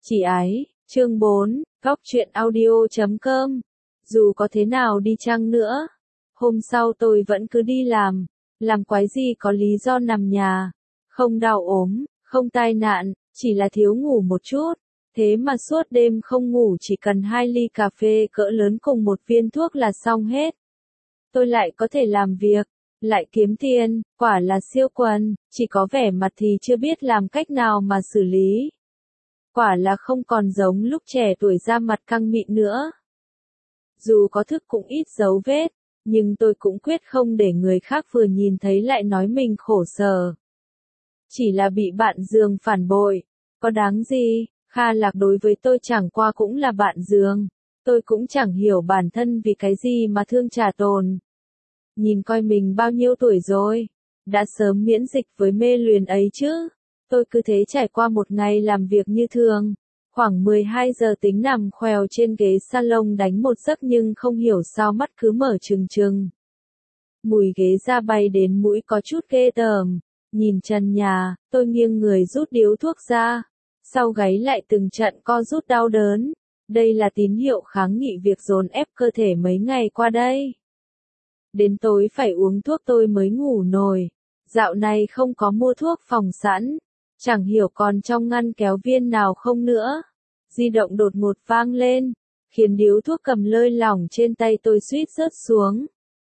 Chỉ ái, chương 4, góc truyện audio.com. Dù có thế nào đi chăng nữa, hôm sau tôi vẫn cứ đi làm quái gì có lý do nằm nhà, không đau ốm, không tai nạn, chỉ là thiếu ngủ một chút. Thế mà suốt đêm không ngủ, chỉ cần 2 ly cà phê cỡ lớn cùng một viên thuốc là xong hết. Tôi lại có thể làm việc, lại kiếm tiền, quả là siêu quần, chỉ có vẻ mặt thì chưa biết làm cách nào mà xử lý. Quả là không còn giống lúc trẻ tuổi da mặt căng mịn nữa. Dù có thức cũng ít dấu vết, nhưng tôi cũng quyết không để người khác vừa nhìn thấy lại nói mình khổ sở. Chỉ là bị bạn giường phản bội, có đáng gì, Kha Lạc đối với tôi chẳng qua cũng là bạn giường. Tôi cũng chẳng hiểu bản thân vì cái gì mà thương trả tồn. Nhìn coi mình bao nhiêu tuổi rồi, đã sớm miễn dịch với mê luyến ấy chứ. Tôi cứ thế trải qua một ngày làm việc như thường. Khoảng 12 giờ tính nằm khoèo trên ghế salon đánh một giấc nhưng không hiểu sao mắt cứ mở trừng trừng. Mùi ghế da bay đến mũi có chút ghê tởm. Nhìn trần nhà, tôi nghiêng người rút điếu thuốc ra. Sau gáy lại từng trận co rút đau đớn. Đây là tín hiệu kháng nghị việc dồn ép cơ thể mấy ngày qua đây. Đến tối phải uống thuốc tôi mới ngủ nổi. Dạo này không có mua thuốc phòng sẵn. Chẳng hiểu còn trong ngăn kéo viên nào không nữa. Di động đột ngột vang lên, khiến điếu thuốc cầm lơi lỏng trên tay tôi suýt rớt xuống.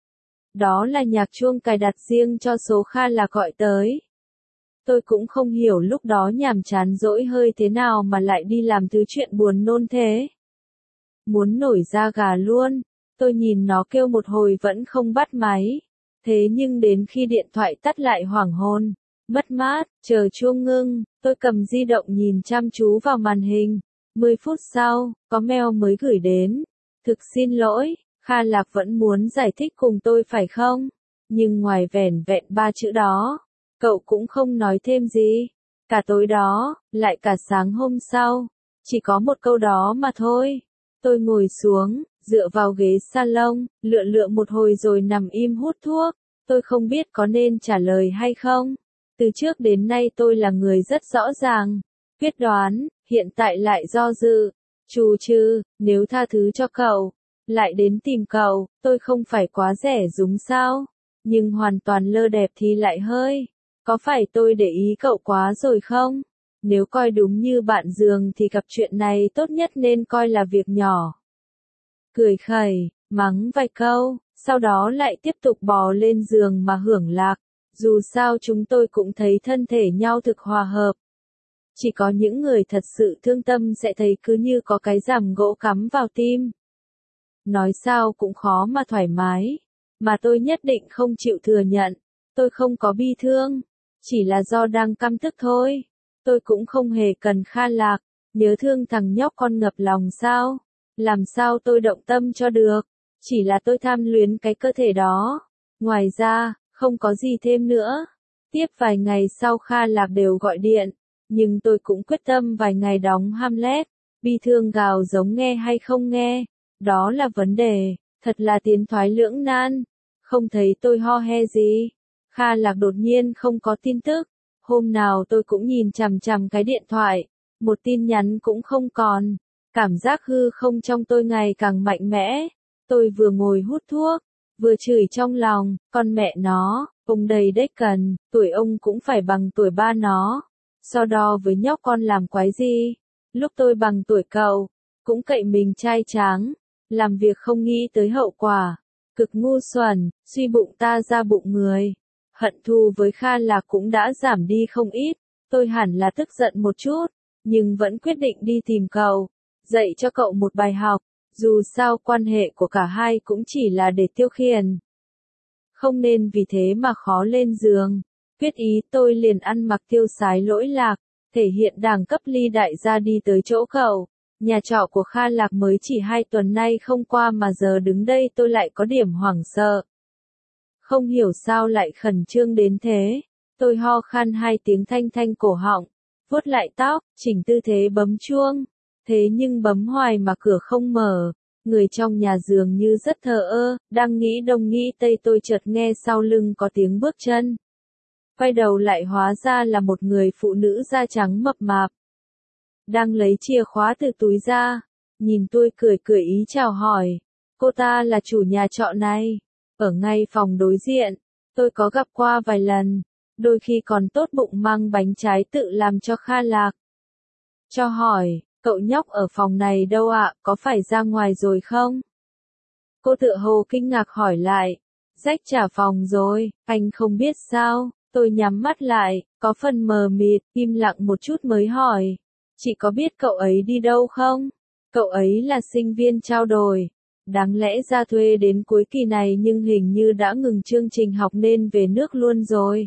Đó là nhạc chuông cài đặt riêng cho số Kha Lạc gọi tới. Tôi cũng không hiểu lúc đó nhàm chán dỗi hơi thế nào mà lại đi làm thứ chuyện buồn nôn thế. Muốn nổi da gà luôn, tôi nhìn nó kêu một hồi vẫn không bắt máy. Thế nhưng đến khi điện thoại tắt lại hoảng hồn. Mất mát, chờ chuông ngưng, tôi cầm di động nhìn chăm chú vào màn hình. 10 phút sau, có mail mới gửi đến. Thực xin lỗi, Kha Lạc vẫn muốn giải thích cùng tôi phải không? Nhưng ngoài vẻn vẹn 3 chữ đó, cậu cũng không nói thêm gì. Cả tối đó, lại cả sáng hôm sau, chỉ có một câu đó mà thôi. Tôi ngồi xuống, dựa vào ghế salon, lựa một hồi rồi nằm im hút thuốc. Tôi không biết có nên trả lời hay không. Từ trước đến nay tôi là người rất rõ ràng, quyết đoán, hiện tại lại do dự. Chù chừ, nếu tha thứ cho cậu, lại đến tìm cậu, tôi không phải quá rẻ rúng sao? Nhưng hoàn toàn lơ đẹp thì lại hơi. Có phải tôi để ý cậu quá rồi không? Nếu coi đúng như bạn giường thì gặp chuyện này tốt nhất nên coi là việc nhỏ. Cười khẩy, mắng vài câu, sau đó lại tiếp tục bò lên giường mà hưởng lạc. Dù sao chúng tôi cũng thấy thân thể nhau thực hòa hợp. Chỉ có những người thật sự thương tâm sẽ thấy cứ như có cái rằm gỗ cắm vào tim. Nói sao cũng khó mà thoải mái. Mà tôi nhất định không chịu thừa nhận. Tôi không có bi thương. Chỉ là do đang căm tức thôi. Tôi cũng không hề cần Kha Lạc. Nhớ thương thằng nhóc con ngập lòng sao? Làm sao tôi động tâm cho được? Chỉ là tôi tham luyến cái cơ thể đó. Ngoài ra, không có gì thêm nữa. Tiếp vài ngày sau Kha Lạc đều gọi điện. Nhưng tôi cũng quyết tâm vài ngày đóng Hamlet. Bi thương gào giống nghe hay không nghe. Đó là vấn đề. Thật là tiến thoái lưỡng nan. Không thấy tôi ho he gì. Kha Lạc đột nhiên không có tin tức. Hôm nào tôi cũng nhìn chằm chằm cái điện thoại. Một tin nhắn cũng không còn. Cảm giác hư không trong tôi ngày càng mạnh mẽ. Tôi vừa ngồi hút thuốc, vừa chửi trong lòng, con mẹ nó, ông đầy đếch cần, tuổi ông cũng phải bằng tuổi ba nó. So đo với nhóc con làm quái gì? Lúc tôi bằng tuổi cậu, cũng cậy mình trai tráng, làm việc không nghĩ tới hậu quả. Cực ngu xuẩn, suy bụng ta ra bụng người. Hận thù với Kha Lạc cũng đã giảm đi không ít. Tôi hẳn là tức giận một chút, nhưng vẫn quyết định đi tìm cậu, dạy cho cậu một bài học. Dù sao quan hệ của cả hai cũng chỉ là để tiêu khiển. Không nên vì thế mà khó lên giường. Quyết ý tôi liền ăn mặc tiêu sái lỗi lạc, thể hiện đẳng cấp ly đại gia đi tới chỗ cậu. Nhà trọ của Kha Lạc mới chỉ 2 tuần nay không qua mà giờ đứng đây tôi lại có điểm hoảng sợ. Không hiểu sao lại khẩn trương đến thế. Tôi ho khan 2 tiếng thanh thanh cổ họng, vuốt lại tóc, chỉnh tư thế bấm chuông. Thế nhưng bấm hoài mà cửa không mở. Người trong nhà dường như rất thờ ơ, đang nghĩ đông nghĩ tây tôi chợt nghe sau lưng có tiếng bước chân. Quay đầu lại hóa ra là một người phụ nữ da trắng mập mạp. đang lấy chìa khóa từ túi ra, nhìn tôi cười cười ý chào hỏi. Cô ta là chủ nhà trọ này, ở ngay phòng đối diện, tôi có gặp qua vài lần, đôi khi còn tốt bụng mang bánh trái tự làm cho Kha Lạc. Cho hỏi, cậu nhóc ở phòng này đâu ạ, có phải ra ngoài rồi không? Cô tựa hồ kinh ngạc hỏi lại, rách trả phòng rồi, anh không biết sao? Tôi nhắm mắt lại, có phần mờ mịt, im lặng một chút mới hỏi, chị có biết cậu ấy đi đâu không? Cậu ấy là sinh viên trao đổi, đáng lẽ ra thuê đến cuối kỳ này nhưng hình như đã ngừng chương trình học nên về nước luôn rồi.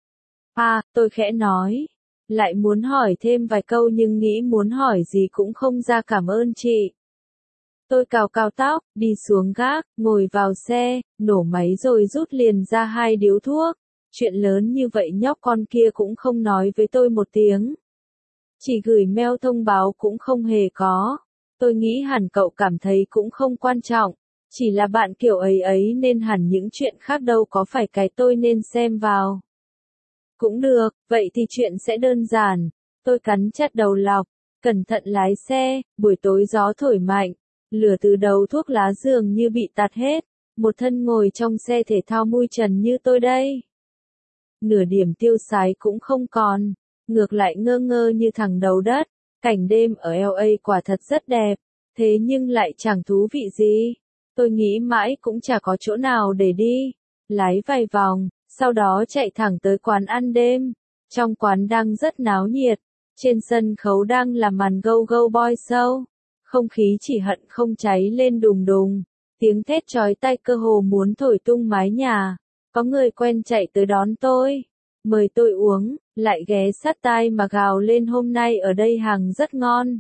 À, tôi khẽ nói, lại muốn hỏi thêm vài câu nhưng nghĩ muốn hỏi gì cũng không ra cảm ơn chị. Tôi cào cào tóc, đi xuống gác, ngồi vào xe, nổ máy rồi rút liền ra 2 điếu thuốc. Chuyện lớn như vậy nhóc con kia cũng không nói với tôi một tiếng. Chỉ gửi mail thông báo cũng không hề có. Tôi nghĩ hẳn cậu cảm thấy cũng không quan trọng. Chỉ là bạn kiểu ấy ấy nên hẳn những chuyện khác đâu có phải cái tôi nên xem vào. Cũng được, vậy thì chuyện sẽ đơn giản. Tôi cắn chặt đầu lọc, cẩn thận lái xe, buổi tối gió thổi mạnh. Lửa từ đầu thuốc lá dường như bị tạt hết. Một thân ngồi trong xe thể thao mui trần như tôi đây. Nửa điểm tiêu sái cũng không còn, ngược lại ngơ ngơ như thằng đầu đất. Cảnh đêm ở LA quả thật rất đẹp, thế nhưng lại chẳng thú vị gì. Tôi nghĩ mãi cũng chả có chỗ nào để đi. Lái vài vòng, sau đó chạy thẳng tới quán ăn đêm. Trong quán đang rất náo nhiệt, trên sân khấu đang là màn Go Go Boy Show. Không khí chỉ hận không cháy lên đùng đùng, tiếng thét chói tai cơ hồ muốn thổi tung mái nhà. Có người quen chạy tới đón tôi, mời tôi uống, lại ghé sát tai mà gào lên hôm nay ở đây hàng rất ngon.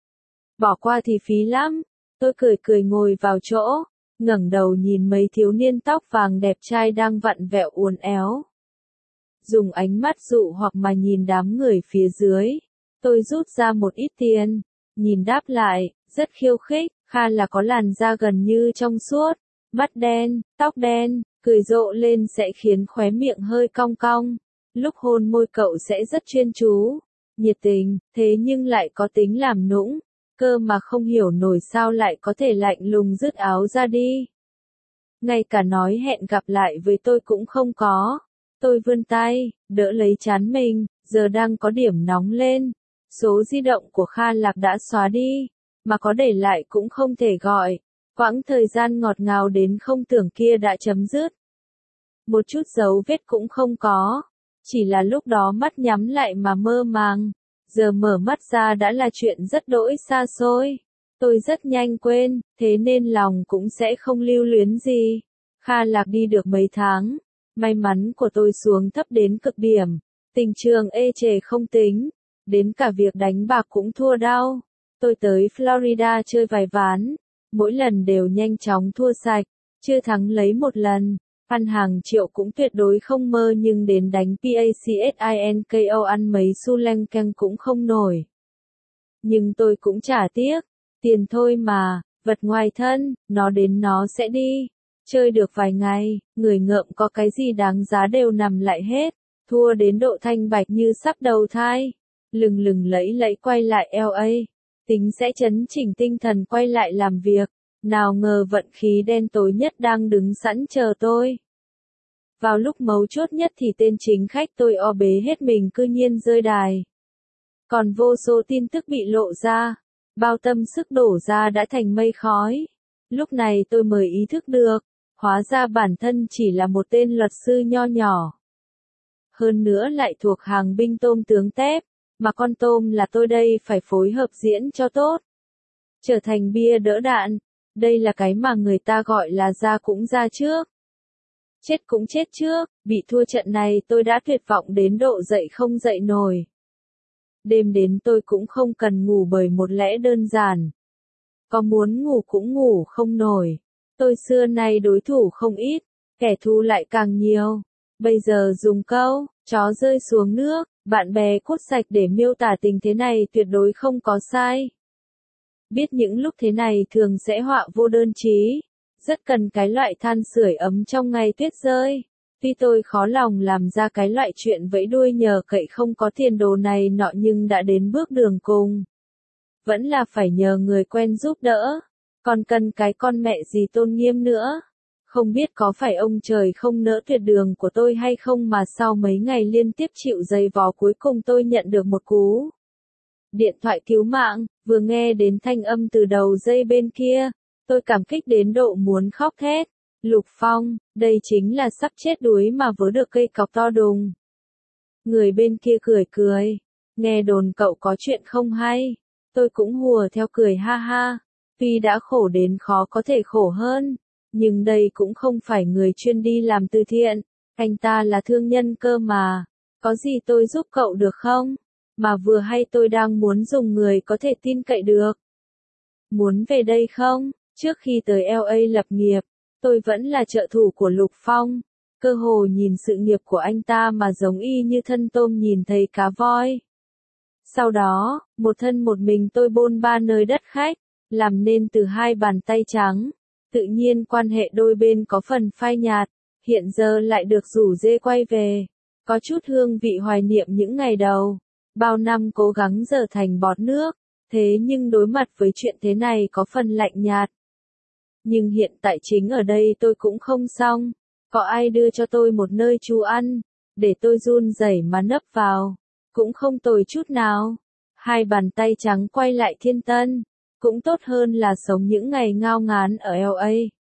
Bỏ qua thì phí lắm, tôi cười cười ngồi vào chỗ, ngẩng đầu nhìn mấy thiếu niên tóc vàng đẹp trai đang vặn vẹo uốn éo. Dùng ánh mắt dụ hoặc mà nhìn đám người phía dưới, tôi rút ra một ít tiền, nhìn đáp lại, rất khiêu khích, Kha là có làn da gần như trong suốt, mắt đen, tóc đen. Cười rộ lên sẽ khiến khóe miệng hơi cong cong. Lúc hôn môi cậu sẽ rất chuyên chú, nhiệt tình, thế nhưng lại có tính làm nũng. Cơ mà không hiểu nổi sao lại có thể lạnh lùng dứt áo ra đi. Ngay cả nói hẹn gặp lại với tôi cũng không có. Tôi vươn tay, đỡ lấy trán mình, giờ đang có điểm nóng lên. Số di động của Kha Lạc đã xóa đi, mà có để lại cũng không thể gọi. Quãng thời gian ngọt ngào đến không tưởng kia đã chấm dứt. Một chút dấu vết cũng không có. Chỉ là lúc đó mắt nhắm lại mà mơ màng. Giờ mở mắt ra đã là chuyện rất đỗi xa xôi. Tôi rất nhanh quên, thế nên lòng cũng sẽ không lưu luyến gì. Kha Lạc đi được mấy tháng. May mắn của tôi xuống thấp đến cực điểm. Tình trường ê chề không tính. Đến cả việc đánh bạc cũng thua đau. Tôi tới Florida chơi vài ván. Mỗi lần đều nhanh chóng thua sạch, chưa thắng lấy một lần. Ăn hàng triệu cũng tuyệt đối không mơ nhưng đến đánh PACSINKO ăn mấy xu leng keng cũng không nổi. Nhưng tôi cũng chả tiếc, tiền thôi mà, vật ngoài thân, nó đến nó sẽ đi. Chơi được vài ngày, người ngợm có cái gì đáng giá đều nằm lại hết, thua đến độ thanh bạch như sắp đầu thai. Lừng lừng lẫy lẫy quay lại LA. Tính sẽ chấn chỉnh tinh thần quay lại làm việc, nào ngờ vận khí đen tối nhất đang đứng sẵn chờ tôi. Vào lúc mấu chốt nhất thì tên chính khách tôi o bế hết mình cư nhiên rơi đài. Còn vô số tin tức bị lộ ra, bao tâm sức đổ ra đã thành mây khói. Lúc này tôi mới ý thức được, hóa ra bản thân chỉ là một tên luật sư nho nhỏ. Hơn nữa lại thuộc hàng binh tôm tướng tép. Mà con tôm là tôi đây phải phối hợp diễn cho tốt. Trở thành bia đỡ đạn. Đây là cái mà người ta gọi là ra cũng ra trước. Chết cũng chết trước. Bị thua trận này tôi đã tuyệt vọng đến độ dậy không dậy nổi. Đêm đến tôi cũng không cần ngủ bởi một lẽ đơn giản. Có muốn ngủ cũng ngủ không nổi. Tôi xưa nay đối thủ không ít. Kẻ thù lại càng nhiều. Bây giờ dùng câu, chó rơi xuống nước. Bạn bè cốt sạch để miêu tả tình thế này tuyệt đối không có sai. Biết những lúc thế này thường sẽ họa vô đơn chí. Rất cần cái loại than sưởi ấm trong ngày tuyết rơi. Tuy tôi khó lòng làm ra cái loại chuyện vẫy đuôi nhờ cậy không có tiền đồ này nọ nhưng đã đến bước đường cùng. vẫn là phải nhờ người quen giúp đỡ. Còn cần cái con mẹ gì tôn nghiêm nữa. Không biết có phải ông trời không nỡ tuyệt đường của tôi hay không mà sau mấy ngày liên tiếp chịu giày vò cuối cùng tôi nhận được một cú điện thoại cứu mạng, vừa nghe đến thanh âm từ đầu dây bên kia, tôi cảm kích đến độ muốn khóc thét. Lục Phong, đây chính là sắp chết đuối mà vớ được cây cọc to đùng. Người bên kia cười cười, nghe đồn cậu có chuyện không hay, tôi cũng hùa theo cười ha ha, tuy đã khổ đến khó có thể khổ hơn, nhưng đây cũng không phải người chuyên đi làm từ thiện, anh ta là thương nhân cơ mà, có gì tôi giúp cậu được không? Mà vừa hay tôi đang muốn dùng người có thể tin cậy được. Muốn về đây không? Trước khi tới LA lập nghiệp, tôi vẫn là trợ thủ của Lục Phong, cơ hồ nhìn sự nghiệp của anh ta mà giống y như thân tôm nhìn thấy cá voi. Sau đó, một thân một mình tôi bôn ba nơi đất khách, làm nên từ hai bàn tay trắng. Tự nhiên quan hệ đôi bên có phần phai nhạt, hiện giờ lại được rủ rê quay về. Có chút hương vị hoài niệm những ngày đầu. Bao năm cố gắng giờ thành bọt nước, thế nhưng đối mặt với chuyện thế này có phần lạnh nhạt. Nhưng hiện tại chính ở đây tôi cũng không xong. Có ai đưa cho tôi một nơi trú ăn, để tôi run rẩy mà nấp vào. Cũng không tồi chút nào. Hai bàn tay trắng quay lại thiên tân. Cũng tốt hơn là sống những ngày ngao ngán ở LA.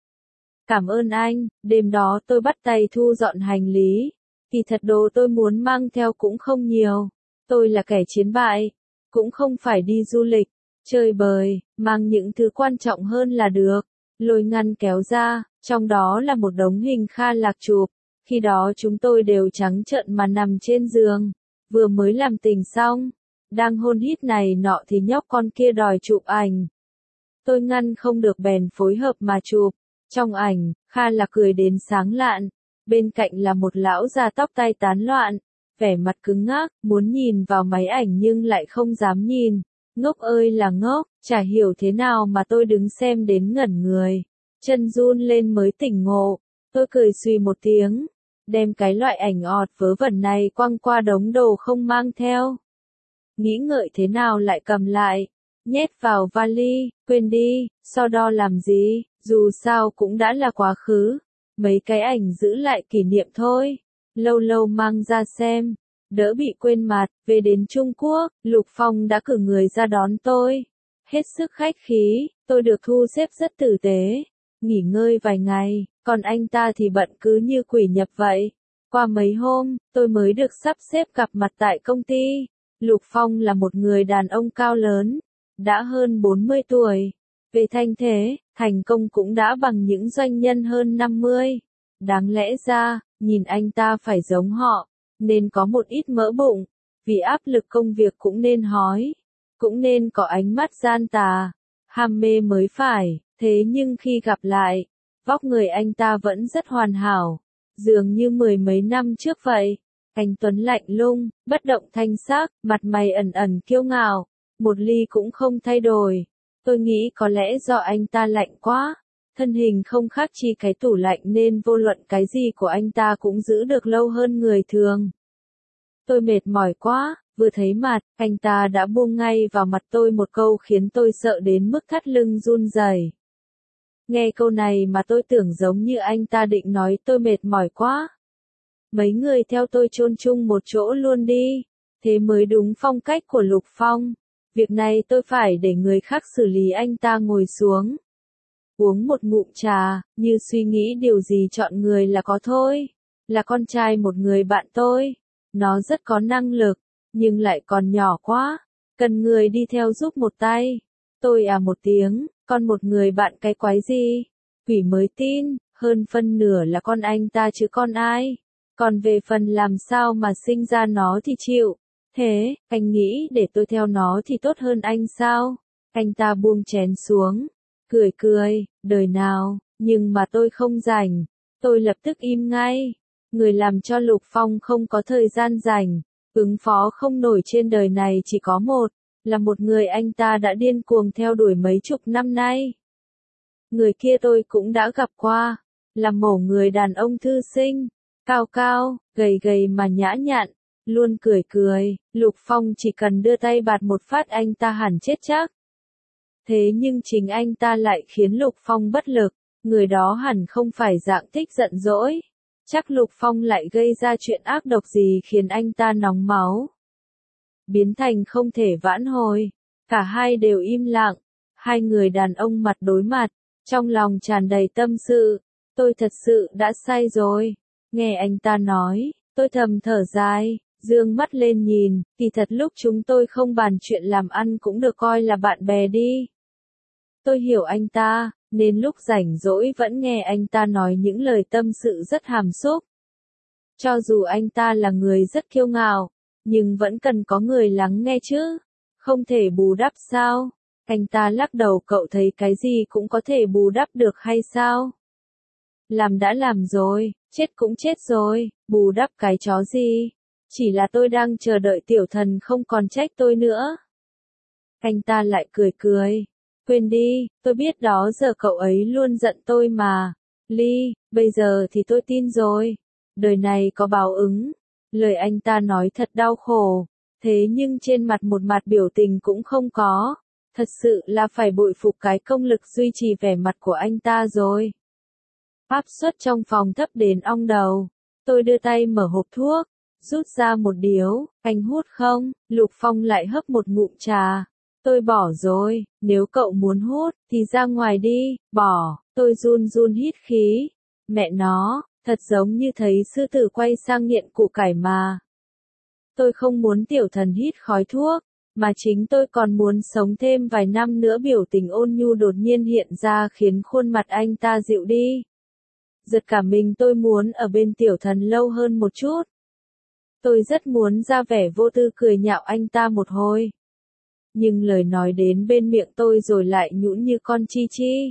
Cảm ơn anh, đêm đó tôi bắt tay thu dọn hành lý. Kỳ thật đồ tôi muốn mang theo cũng không nhiều. Tôi là kẻ chiến bại, cũng không phải đi du lịch, chơi bời, mang những thứ quan trọng hơn là được. Lôi ngăn kéo ra, trong đó là một đống hình Kha Lạc chụp. Khi đó chúng tôi đều trắng trợn mà nằm trên giường, vừa mới làm tình xong, đang hôn hít này nọ thì nhóc con kia đòi chụp ảnh. Tôi ngăn không được bèn phối hợp mà chụp. Trong ảnh, Kha Lạc cười đến sáng lạn, bên cạnh là một lão già tóc tai tán loạn, vẻ mặt cứng ngắc, muốn nhìn vào máy ảnh nhưng lại không dám nhìn. Ngốc ơi là ngốc, chả hiểu thế nào mà tôi đứng xem đến ngẩn người. Chân run lên mới tỉnh ngộ, tôi cười suy một tiếng, đem cái loại ảnh ọt vớ vẩn này quăng qua đống đồ không mang theo. Nghĩ ngợi thế nào lại cầm lại, nhét vào vali, quên đi, so đo làm gì, dù sao cũng đã là quá khứ. Mấy cái ảnh giữ lại kỷ niệm thôi, lâu lâu mang ra xem. Đỡ bị quên mặt, về đến Trung Quốc, Lục Phong đã cử người ra đón tôi. Hết sức khách khí, tôi được thu xếp rất tử tế. Nghỉ ngơi vài ngày, còn anh ta thì bận cứ như quỷ nhập vậy. Qua mấy hôm, tôi mới được sắp xếp gặp mặt tại công ty. Lục Phong là một người đàn ông cao lớn, đã hơn 40 tuổi. Về thanh thế, thành công cũng đã bằng những doanh nhân hơn 50. Đáng lẽ ra, nhìn anh ta phải giống họ. Nên có một ít mỡ bụng, vì áp lực công việc cũng nên hói, cũng nên có ánh mắt gian tà, ham mê mới phải, thế nhưng khi gặp lại, vóc người anh ta vẫn rất hoàn hảo, dường như mười mấy năm trước vậy. Anh tuấn lạnh lùng, bất động thanh sắc, mặt mày ẩn ẩn kiêu ngạo, một ly cũng không thay đổi. Tôi nghĩ có lẽ do anh ta lạnh quá. Thân hình không khác chi cái tủ lạnh nên vô luận cái gì của anh ta cũng giữ được lâu hơn người thường. Tôi mệt mỏi quá, vừa thấy mặt, anh ta đã buông ngay vào mặt tôi một câu khiến tôi sợ đến mức thắt lưng run rẩy. Nghe câu này mà tôi tưởng giống như anh ta định nói tôi mệt mỏi quá. Mấy người theo tôi chôn chung một chỗ luôn đi, thế mới đúng phong cách của Lục Phong. Việc này tôi phải để người khác xử lý. Anh ta ngồi xuống. Uống một ngụm trà, như suy nghĩ điều gì chọn người là có thôi. Là con trai một người bạn tôi. Nó rất có năng lực, nhưng lại còn nhỏ quá. Cần người đi theo giúp một tay. Tôi à một tiếng, con một người bạn cái quái gì? Quỷ mới tin, hơn phân nửa là con anh ta chứ con ai. Còn về phần làm sao mà sinh ra nó thì chịu. Thế, anh nghĩ để tôi theo nó thì tốt hơn anh sao? Anh ta buông chén xuống. Cười cười, đời nào, nhưng mà tôi không rảnh. Tôi lập tức im ngay. Người làm cho Lục Phong không có thời gian rảnh. Ứng phó không nổi trên đời này chỉ có một. Là một người anh ta đã điên cuồng theo đuổi mấy chục năm nay. Người kia tôi cũng đã gặp qua. Là mẩu người đàn ông thư sinh. Cao cao, gầy gầy mà nhã nhặn. Luôn cười cười. Lục Phong chỉ cần đưa tay bạt một phát anh ta hẳn chết chắc. Thế nhưng chính anh ta lại khiến Lục Phong bất lực, người đó hẳn không phải dạng thích giận dỗi. Chắc Lục Phong lại gây ra chuyện ác độc gì khiến anh ta nóng máu. Biến thành không thể vãn hồi. Cả hai đều im lặng. Hai người đàn ông mặt đối mặt, trong lòng tràn đầy tâm sự. Tôi thật sự đã sai rồi. Nghe anh ta nói, tôi thầm thở dài, dương mắt lên nhìn, kỳ thật lúc chúng tôi không bàn chuyện làm ăn cũng được coi là bạn bè đi. Tôi hiểu anh ta, nên lúc rảnh rỗi vẫn nghe anh ta nói những lời tâm sự rất hàm xúc. Cho dù anh ta là người rất kiêu ngạo, nhưng vẫn cần có người lắng nghe chứ. Không thể bù đắp sao? Anh ta lắc đầu, cậu thấy cái gì cũng có thể bù đắp được hay sao? Làm đã làm rồi, chết cũng chết rồi, bù đắp cái chó gì? Chỉ là tôi đang chờ đợi tiểu thần không còn trách tôi nữa. Anh ta lại cười cười. Quên đi, tôi biết đó giờ cậu ấy luôn giận tôi mà. Ly, bây giờ thì tôi tin rồi. Đời này có báo ứng. Lời anh ta nói thật đau khổ. Thế nhưng trên mặt một mặt biểu tình cũng không có. Thật sự là phải bội phục cái công lực duy trì vẻ mặt của anh ta rồi. Áp suất trong phòng thấp đến ong đầu. Tôi đưa tay mở hộp thuốc, rút ra một điếu. Anh hút không? Lục Phong lại hấp một ngụm trà. Tôi bỏ rồi, nếu cậu muốn hút, thì ra ngoài đi, bỏ. Tôi run run hít khí. Mẹ nó, thật giống như thấy sư tử quay sang nghiện củ cải mà. Tôi không muốn tiểu thần hít khói thuốc, mà chính tôi còn muốn sống thêm vài năm nữa. Biểu tình ôn nhu đột nhiên hiện ra khiến khuôn mặt anh ta dịu đi. Giật cả mình, tôi muốn ở bên tiểu thần lâu hơn một chút. Tôi rất muốn ra vẻ vô tư cười nhạo anh ta một hồi. Nhưng lời nói đến bên miệng tôi rồi lại nhũn như con chi chi.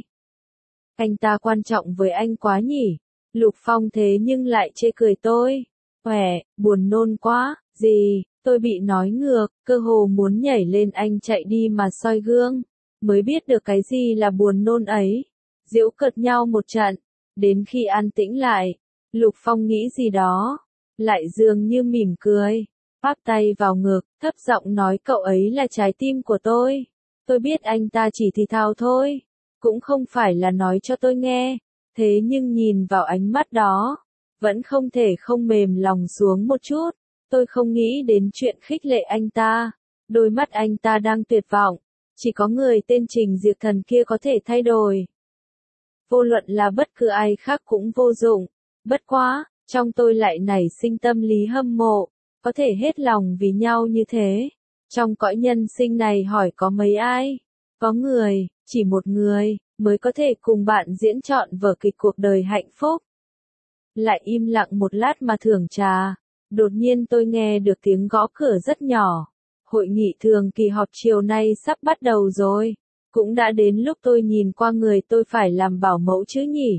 Anh ta quan trọng với anh quá nhỉ? Lục Phong thế nhưng lại chê cười tôi. Khỏe, buồn nôn quá, gì, tôi bị nói ngược, cơ hồ muốn nhảy lên anh chạy đi mà soi gương. Mới biết được cái gì là buồn nôn ấy. Giễu cợt nhau một trận, đến khi an tĩnh lại, Lục Phong nghĩ gì đó, lại dường như mỉm cười. Áp tay vào ngực, thấp giọng nói cậu ấy là trái tim của tôi. Tôi biết anh ta chỉ thì thào thôi, cũng không phải là nói cho tôi nghe. Thế nhưng nhìn vào ánh mắt đó, vẫn không thể không mềm lòng xuống một chút. Tôi không nghĩ đến chuyện khích lệ anh ta. Đôi mắt anh ta đang tuyệt vọng. Chỉ có người tên Trình Diệt Thần kia có thể thay đổi. Vô luận là bất cứ ai khác cũng vô dụng. Bất quá, trong tôi lại nảy sinh tâm lý hâm mộ. Có thể hết lòng vì nhau như thế. Trong cõi nhân sinh này hỏi có mấy ai? Có người, chỉ một người, mới có thể cùng bạn diễn trọn vở kịch cuộc đời hạnh phúc. Lại im lặng một lát mà thưởng trà. Đột nhiên tôi nghe được tiếng gõ cửa rất nhỏ. Hội nghị thường kỳ họp chiều nay sắp bắt đầu rồi. Cũng đã đến lúc tôi nhìn qua người tôi phải làm bảo mẫu chứ nhỉ.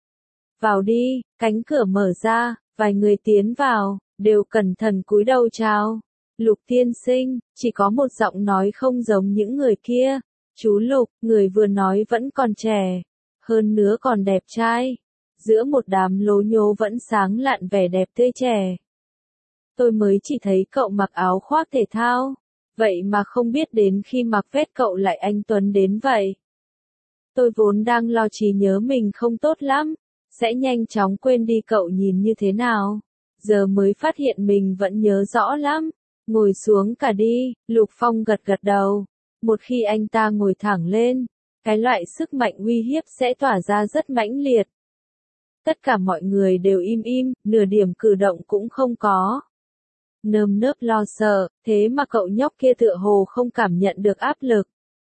Vào đi, cánh cửa mở ra, vài người tiến vào, đều cẩn thận cúi đầu chào. Lục tiên sinh, chỉ có một giọng nói không giống những người kia. Chú Lục, người vừa nói vẫn còn trẻ, hơn nữa còn đẹp trai. Giữa một đám lố nhố vẫn sáng lạn vẻ đẹp tươi trẻ. Tôi mới chỉ thấy cậu mặc áo khoác thể thao, vậy mà không biết đến khi mặc vest cậu lại anh tuấn đến vậy. Tôi vốn đang lo trí nhớ mình không tốt lắm, sẽ nhanh chóng quên đi cậu nhìn như thế nào. Giờ mới phát hiện mình vẫn nhớ rõ lắm. Ngồi xuống cả đi, Lục Phong gật gật đầu. Một khi anh ta ngồi thẳng lên, cái loại sức mạnh uy hiếp sẽ tỏa ra rất mãnh liệt. Tất cả mọi người đều im im, nửa điểm cử động cũng không có. Nơm nớp lo sợ, thế mà cậu nhóc kia tựa hồ không cảm nhận được áp lực.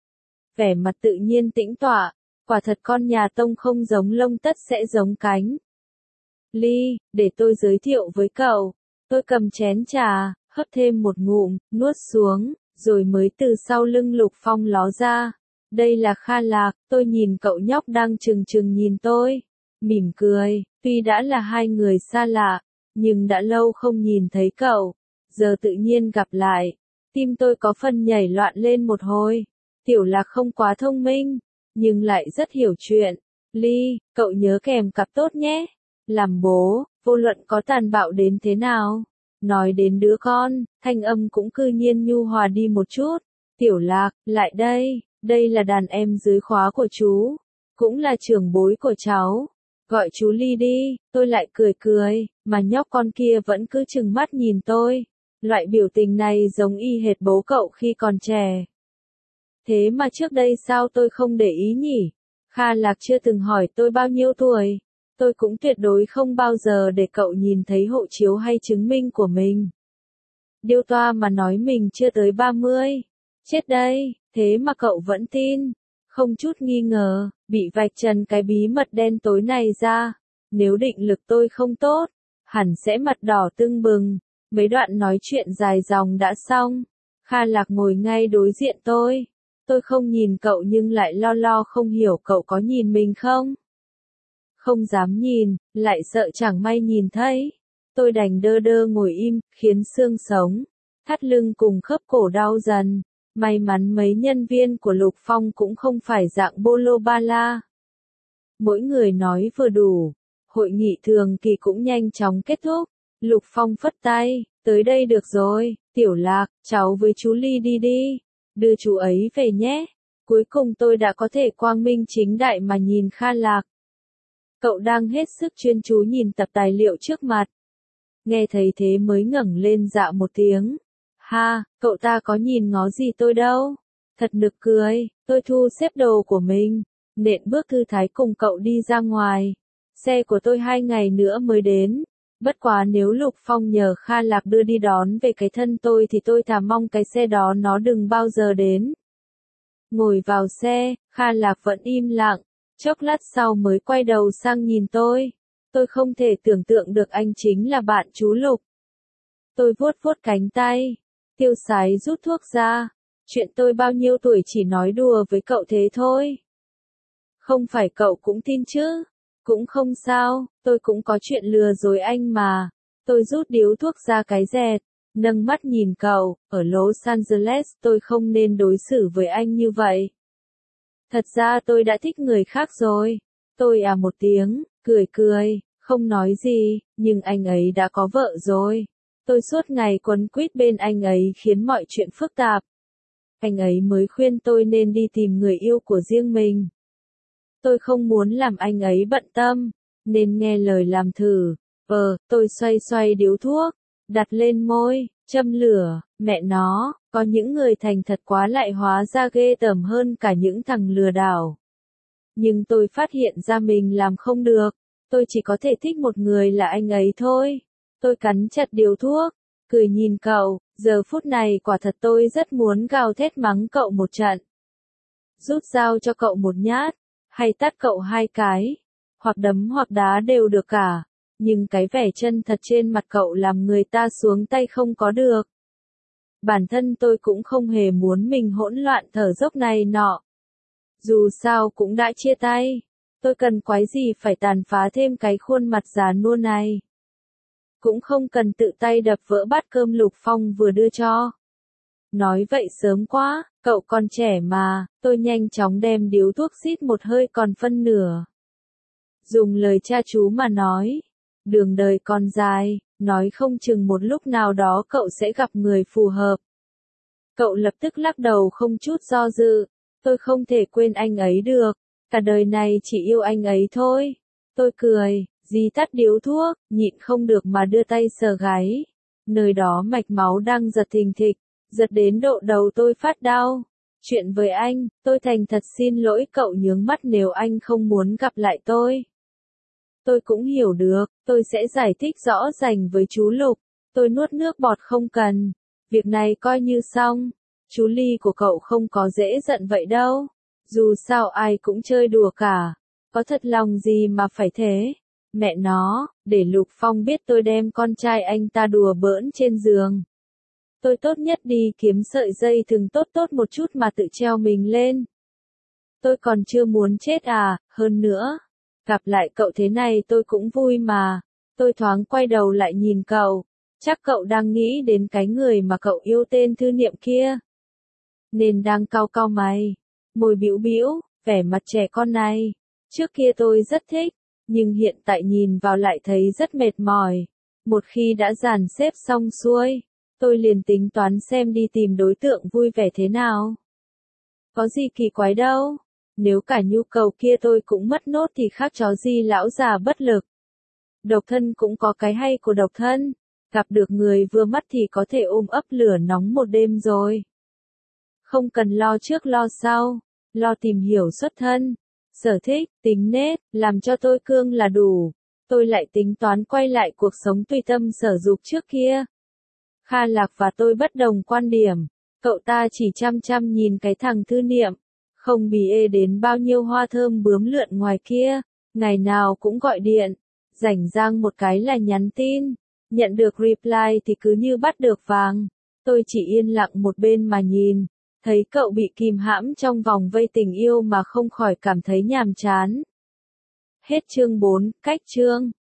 Vẻ mặt tự nhiên tĩnh tọa, quả thật con nhà Tông không giống lông tất sẽ giống cánh. Ly, để tôi giới thiệu với cậu. Tôi cầm chén trà, hớp thêm một ngụm, nuốt xuống, rồi mới từ sau lưng Lục Phong ló ra. Đây là Kha Lạc, tôi nhìn cậu nhóc đang trừng trừng nhìn tôi. Mỉm cười, tuy đã là hai người xa lạ, nhưng đã lâu không nhìn thấy cậu. Giờ tự nhiên gặp lại, tim tôi có phần nhảy loạn lên một hồi. Tiểu Lạc không quá thông minh, nhưng lại rất hiểu chuyện. Ly, cậu nhớ kèm cặp tốt nhé. Làm bố, vô luận có tàn bạo đến thế nào. Nói đến đứa con, thanh âm cũng cư nhiên nhu hòa đi một chút. Tiểu Lạc, lại đây, Đây là đàn em dưới khóa của chú, cũng là trưởng bối của cháu. Gọi chú Ly đi, tôi lại cười cười, mà nhóc con kia vẫn cứ trừng mắt nhìn tôi. Loại biểu tình này giống y hệt bố cậu khi còn trẻ. Thế mà trước đây sao tôi không để ý nhỉ? Kha Lạc chưa từng hỏi tôi bao nhiêu tuổi. Tôi cũng tuyệt đối không bao giờ để cậu nhìn thấy hộ chiếu hay chứng minh của mình. Điêu toa mà nói mình chưa tới 30. Chết đây, thế mà cậu vẫn tin. Không chút nghi ngờ, bị vạch trần cái bí mật đen tối này ra. Nếu định lực tôi không tốt, hẳn sẽ mặt đỏ tưng bừng. Mấy đoạn nói chuyện dài dòng đã xong. Kha Lạc ngồi ngay đối diện tôi. Tôi không nhìn cậu nhưng lại lo lo không hiểu cậu có nhìn mình không. Không dám nhìn, lại sợ chẳng may nhìn thấy. Tôi đành đơ đơ ngồi im, khiến xương sống, thắt lưng cùng khớp cổ đau dần. May mắn mấy nhân viên của Lục Phong cũng không phải dạng bolo ba la. Mỗi người nói vừa đủ. Hội nghị thường kỳ cũng nhanh chóng kết thúc. Lục Phong phất tay, tới đây được rồi, Tiểu Lạc, cháu với chú Ly đi đi. Đưa chú ấy về nhé. Cuối cùng tôi đã có thể quang minh chính đại mà nhìn Kha Lạc. Cậu đang hết sức chuyên chú nhìn tập tài liệu trước mặt. Nghe thấy thế mới ngẩng lên dạ một tiếng. Ha, cậu ta có nhìn ngó gì tôi đâu. Thật nực cười, tôi thu xếp đồ của mình. Nện bước thư thái cùng cậu đi ra ngoài. Xe của tôi 2 ngày nữa mới đến. Bất quá nếu Lục Phong nhờ Kha Lạc đưa đi đón về cái thân tôi thì tôi thà mong cái xe đó nó đừng bao giờ đến. Ngồi vào xe, Kha Lạc vẫn im lặng. Chốc lát sau mới quay đầu sang nhìn tôi. Tôi không thể tưởng tượng được anh chính là bạn chú Lục. Tôi vuốt vuốt cánh tay. Tiêu Sái rút thuốc ra. Chuyện tôi bao nhiêu tuổi chỉ nói đùa với cậu thế thôi. Không phải cậu cũng tin chứ? Cũng không sao, tôi cũng có chuyện lừa dối anh mà. Tôi rút điếu thuốc ra cái dẹt, nâng mắt nhìn cậu, ở Los Angeles tôi không nên đối xử với anh như vậy. Thật ra tôi đã thích người khác rồi. Tôi à một tiếng, cười cười, không nói gì, nhưng anh ấy đã có vợ rồi. Tôi suốt ngày quấn quýt bên anh ấy khiến mọi chuyện phức tạp. Anh ấy mới khuyên tôi nên đi tìm người yêu của riêng mình. Tôi không muốn làm anh ấy bận tâm, nên nghe lời làm thử. Tôi xoay xoay điếu thuốc, đặt lên môi, châm lửa, mẹ nó, có những người thành thật quá lại hóa ra ghê tởm hơn cả những thằng lừa đảo. Nhưng tôi phát hiện ra mình làm không được, tôi chỉ có thể thích một người là anh ấy thôi. Tôi cắn chặt điếu thuốc, cười nhìn cậu, giờ phút này quả thật tôi rất muốn gào thét mắng cậu một trận. Rút dao cho cậu một nhát, hay tát cậu 2 cái, hoặc đấm hoặc đá đều được cả, nhưng cái vẻ chân thật trên mặt cậu làm người ta xuống tay không có được. Bản thân tôi cũng không hề muốn mình hỗn loạn thở dốc này nọ. Dù sao cũng đã chia tay, tôi cần quái gì phải tàn phá thêm cái khuôn mặt già nua này. Cũng không cần tự tay đập vỡ bát cơm Lục Phong vừa đưa cho. Nói vậy sớm quá, cậu còn trẻ mà, tôi nhanh chóng đem điếu thuốc xít một hơi còn phân nửa. Dùng lời cha chú mà nói, đường đời còn dài, nói không chừng một lúc nào đó cậu sẽ gặp người phù hợp. Cậu lập tức lắc đầu không chút do dự, tôi không thể quên anh ấy được, cả đời này chỉ yêu anh ấy thôi. Tôi cười, dí tắt điếu thuốc, nhịn không được mà đưa tay sờ gáy. Nơi đó mạch máu đang giật thình thịch, giật đến độ đầu tôi phát đau. Chuyện với anh, tôi thành thật xin lỗi cậu nhướng mắt nếu anh không muốn gặp lại tôi. Tôi cũng hiểu được, tôi sẽ giải thích rõ ràng với chú Lục. Tôi nuốt nước bọt không cần. Việc này coi như xong. Chú Ly của cậu không có dễ giận vậy đâu. Dù sao ai cũng chơi đùa cả. Có thật lòng gì mà phải thế. Mẹ nó, để Lục Phong biết tôi đem con trai anh ta đùa bỡn trên giường. Tôi tốt nhất đi kiếm sợi dây thừng tốt tốt một chút mà tự treo mình lên. Tôi còn chưa muốn chết à, hơn nữa. Gặp lại cậu thế này tôi cũng vui mà. Tôi thoáng quay đầu lại nhìn cậu. Chắc cậu đang nghĩ đến cái người mà cậu yêu tên Thư Niệm kia. Nên đang cau cau mày. Môi bĩu bĩu, vẻ mặt trẻ con này. Trước kia tôi rất thích, nhưng hiện tại nhìn vào lại thấy rất mệt mỏi. Một khi đã dàn xếp xong xuôi, tôi liền tính toán xem đi tìm đối tượng vui vẻ thế nào. Có gì kỳ quái đâu. Nếu cả nhu cầu kia tôi cũng mất nốt thì khác chó gì lão già bất lực. Độc thân cũng có cái hay của độc thân. Gặp được người vừa mắt thì có thể ôm ấp lửa nóng một đêm rồi. Không cần lo trước lo sau, lo tìm hiểu xuất thân, sở thích, tính nết, làm cho tôi cương là đủ. Tôi lại tính toán quay lại cuộc sống tùy tâm sở dục trước kia. Kha Lạc và tôi bất đồng quan điểm. Cậu ta chỉ chăm chăm nhìn cái thằng Thư Niệm. Không bì ê đến bao nhiêu hoa thơm bướm lượn ngoài kia. Ngày nào cũng gọi điện. Rảnh rang một cái là nhắn tin. Nhận được reply thì cứ như bắt được vàng. Tôi chỉ yên lặng một bên mà nhìn. Thấy cậu bị kìm hãm trong vòng vây tình yêu mà không khỏi cảm thấy nhàm chán. Hết chương 4, cách chương.